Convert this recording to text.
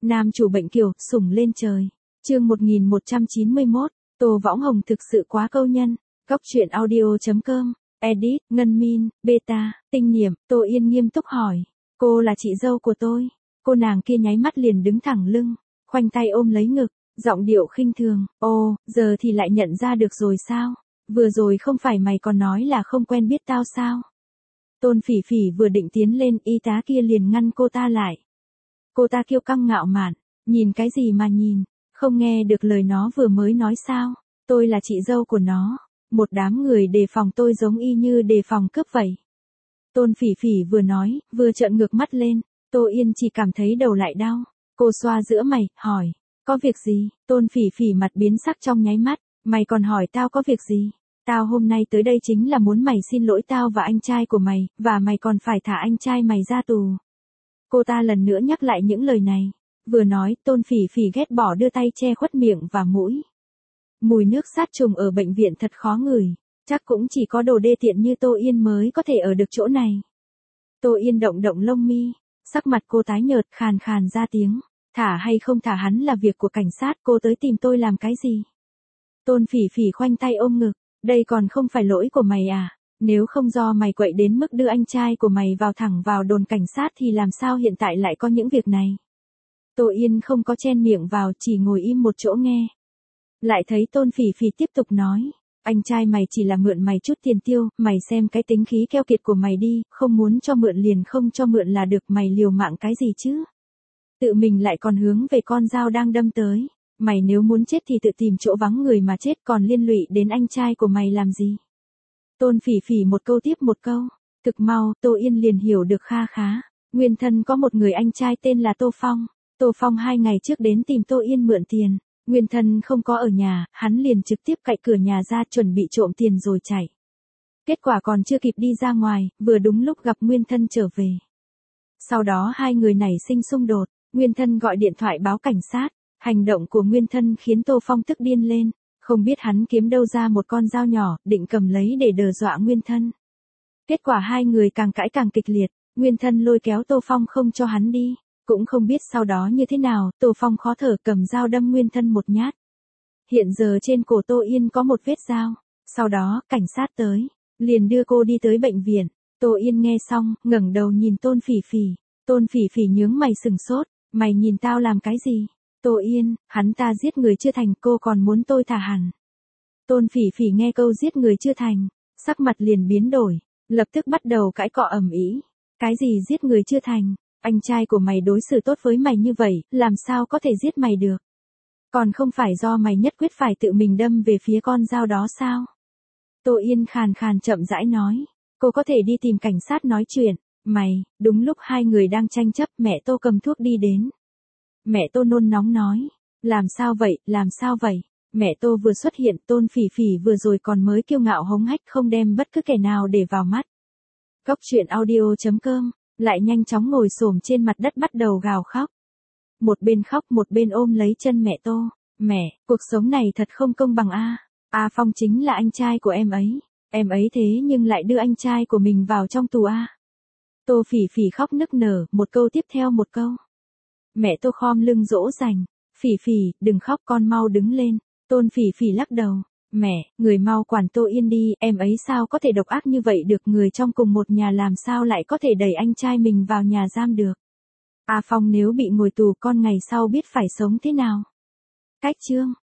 Nam chủ bệnh kiều, sủng lên trời. Chương 1191, Tô Võng Hồng thực sự quá câu nhân. Góc truyện audio.com. Edit, Ngân Min, Beta, Tinh Niệm. Tô Yên nghiêm túc hỏi. Cô là chị dâu của tôi. Cô nàng kia nháy mắt liền đứng thẳng lưng, khoanh tay ôm lấy ngực, giọng điệu khinh thường. Ồ, giờ thì lại nhận ra được rồi sao? Vừa rồi không phải mày còn nói là không quen biết tao sao? Tôn Phỉ Phỉ vừa định tiến lên, y tá kia liền ngăn cô ta lại. Cô ta kiêu căng ngạo mạn, nhìn cái gì mà nhìn, không nghe được lời nó vừa mới nói sao? Tôi là chị dâu của nó. Một đám người đề phòng tôi giống y như đề phòng cướp vậy. Tôn Phỉ Phỉ vừa nói, vừa trợn ngược mắt lên. Tô Yên chỉ cảm thấy đầu lại đau. Cô xoa giữa mày, hỏi, có việc gì? Tôn Phỉ Phỉ mặt biến sắc trong nháy mắt. Mày còn hỏi tao có việc gì? Tao hôm nay tới đây chính là muốn mày xin lỗi tao và anh trai của mày, và mày còn phải thả anh trai mày ra tù. Cô ta lần nữa nhắc lại những lời này. Vừa nói, Tôn Phỉ Phỉ ghét bỏ đưa tay che khuất miệng và mũi. Mùi nước sát trùng ở bệnh viện thật khó ngửi. Chắc cũng chỉ có đồ đê tiện như Tô Yên mới có thể ở được chỗ này. Tô Yên động động lông mi, sắc mặt cô tái nhợt, khàn khàn ra tiếng. Thả hay không thả hắn là việc của cảnh sát, cô tới tìm tôi làm cái gì? Tôn Phỉ Phỉ khoanh tay ôm ngực. Đây còn không phải lỗi của mày à? Nếu không do mày quậy đến mức đưa anh trai của mày thẳng vào đồn cảnh sát thì làm sao hiện tại lại có những việc này? Tô Yên không có chen miệng vào, chỉ ngồi im một chỗ nghe. Lại thấy Tôn Phỉ Phỉ tiếp tục nói. Anh trai mày chỉ là mượn mày chút tiền tiêu, mày xem cái tính khí keo kiệt của mày đi, không muốn cho mượn liền không cho mượn là được, mày liều mạng cái gì chứ? Tự mình lại còn hướng về con dao đang đâm tới. Mày nếu muốn chết thì tự tìm chỗ vắng người mà chết, còn liên lụy đến anh trai của mày làm gì? Tôn Phỉ Phỉ một câu tiếp một câu. Thực mau, Tô Yên liền hiểu được kha khá. Nguyên thân có một người anh trai tên là Tô Phong. Tô Phong 2 ngày trước đến tìm Tô Yên mượn tiền. Nguyên thân không có ở nhà, hắn liền trực tiếp cậy cửa nhà ra chuẩn bị trộm tiền rồi chạy. Kết quả còn chưa kịp đi ra ngoài, vừa đúng lúc gặp Nguyên thân trở về. Sau đó hai người nảy sinh xung đột, Nguyên thân gọi điện thoại báo cảnh sát. Hành động của Nguyên thân khiến Tô Phong tức điên lên, không biết hắn kiếm đâu ra một con dao nhỏ, định cầm lấy để đe dọa Nguyên thân. Kết quả hai người càng cãi càng kịch liệt, Nguyên thân lôi kéo Tô Phong không cho hắn đi, cũng không biết sau đó như thế nào, Tô Phong khó thở cầm dao đâm Nguyên thân một nhát. Hiện giờ trên cổ Tô Yên có một vết dao, sau đó, cảnh sát tới, liền đưa cô đi tới bệnh viện. Tô Yên nghe xong, ngẩng đầu nhìn Tôn Phỉ Phỉ. Tôn Phỉ Phỉ nhướng mày sừng sốt, mày nhìn tao làm cái gì? Tô Yên, hắn ta giết người chưa thành, cô còn muốn tôi thả hẳn. Tôn Phỉ Phỉ nghe câu giết người chưa thành, sắc mặt liền biến đổi, lập tức bắt đầu cãi cọ ầm ĩ. Cái gì giết người chưa thành? Anh trai của mày đối xử tốt với mày như vậy, làm sao có thể giết mày được? Còn không phải do mày nhất quyết phải tự mình đâm về phía con dao đó sao? Tô Yên khàn khàn chậm rãi nói, cô có thể đi tìm cảnh sát nói chuyện. Đúng lúc hai người đang tranh chấp, mẹ Tô cầm thuốc đi đến. Mẹ Tô nôn nóng nói, làm sao vậy? Mẹ Tô vừa xuất hiện, Tôn Phỉ Phỉ vừa rồi còn mới kiêu ngạo hống hách không đem bất cứ kẻ nào để vào mắt. Góc truyện audio.com, lại nhanh chóng ngồi xổm trên mặt đất bắt đầu gào khóc. Một bên khóc một bên ôm lấy chân mẹ Tô. Mẹ, cuộc sống này thật không công bằng a. A Phong chính là anh trai của em ấy thế nhưng lại đưa anh trai của mình vào trong tù a. Tô Phỉ Phỉ khóc nức nở, một câu tiếp theo một câu. Mẹ Tô khom lưng dỗ dành. Phỉ Phỉ, đừng khóc con mau đứng lên. Tôn Phỉ Phỉ lắc đầu. Mẹ, người mau quản Tô Yên đi, em ấy sao có thể độc ác như vậy được, người trong cùng một nhà làm sao lại có thể đẩy anh trai mình vào nhà giam được. A Phong nếu bị ngồi tù con ngày sau biết phải sống thế nào. Cách chương.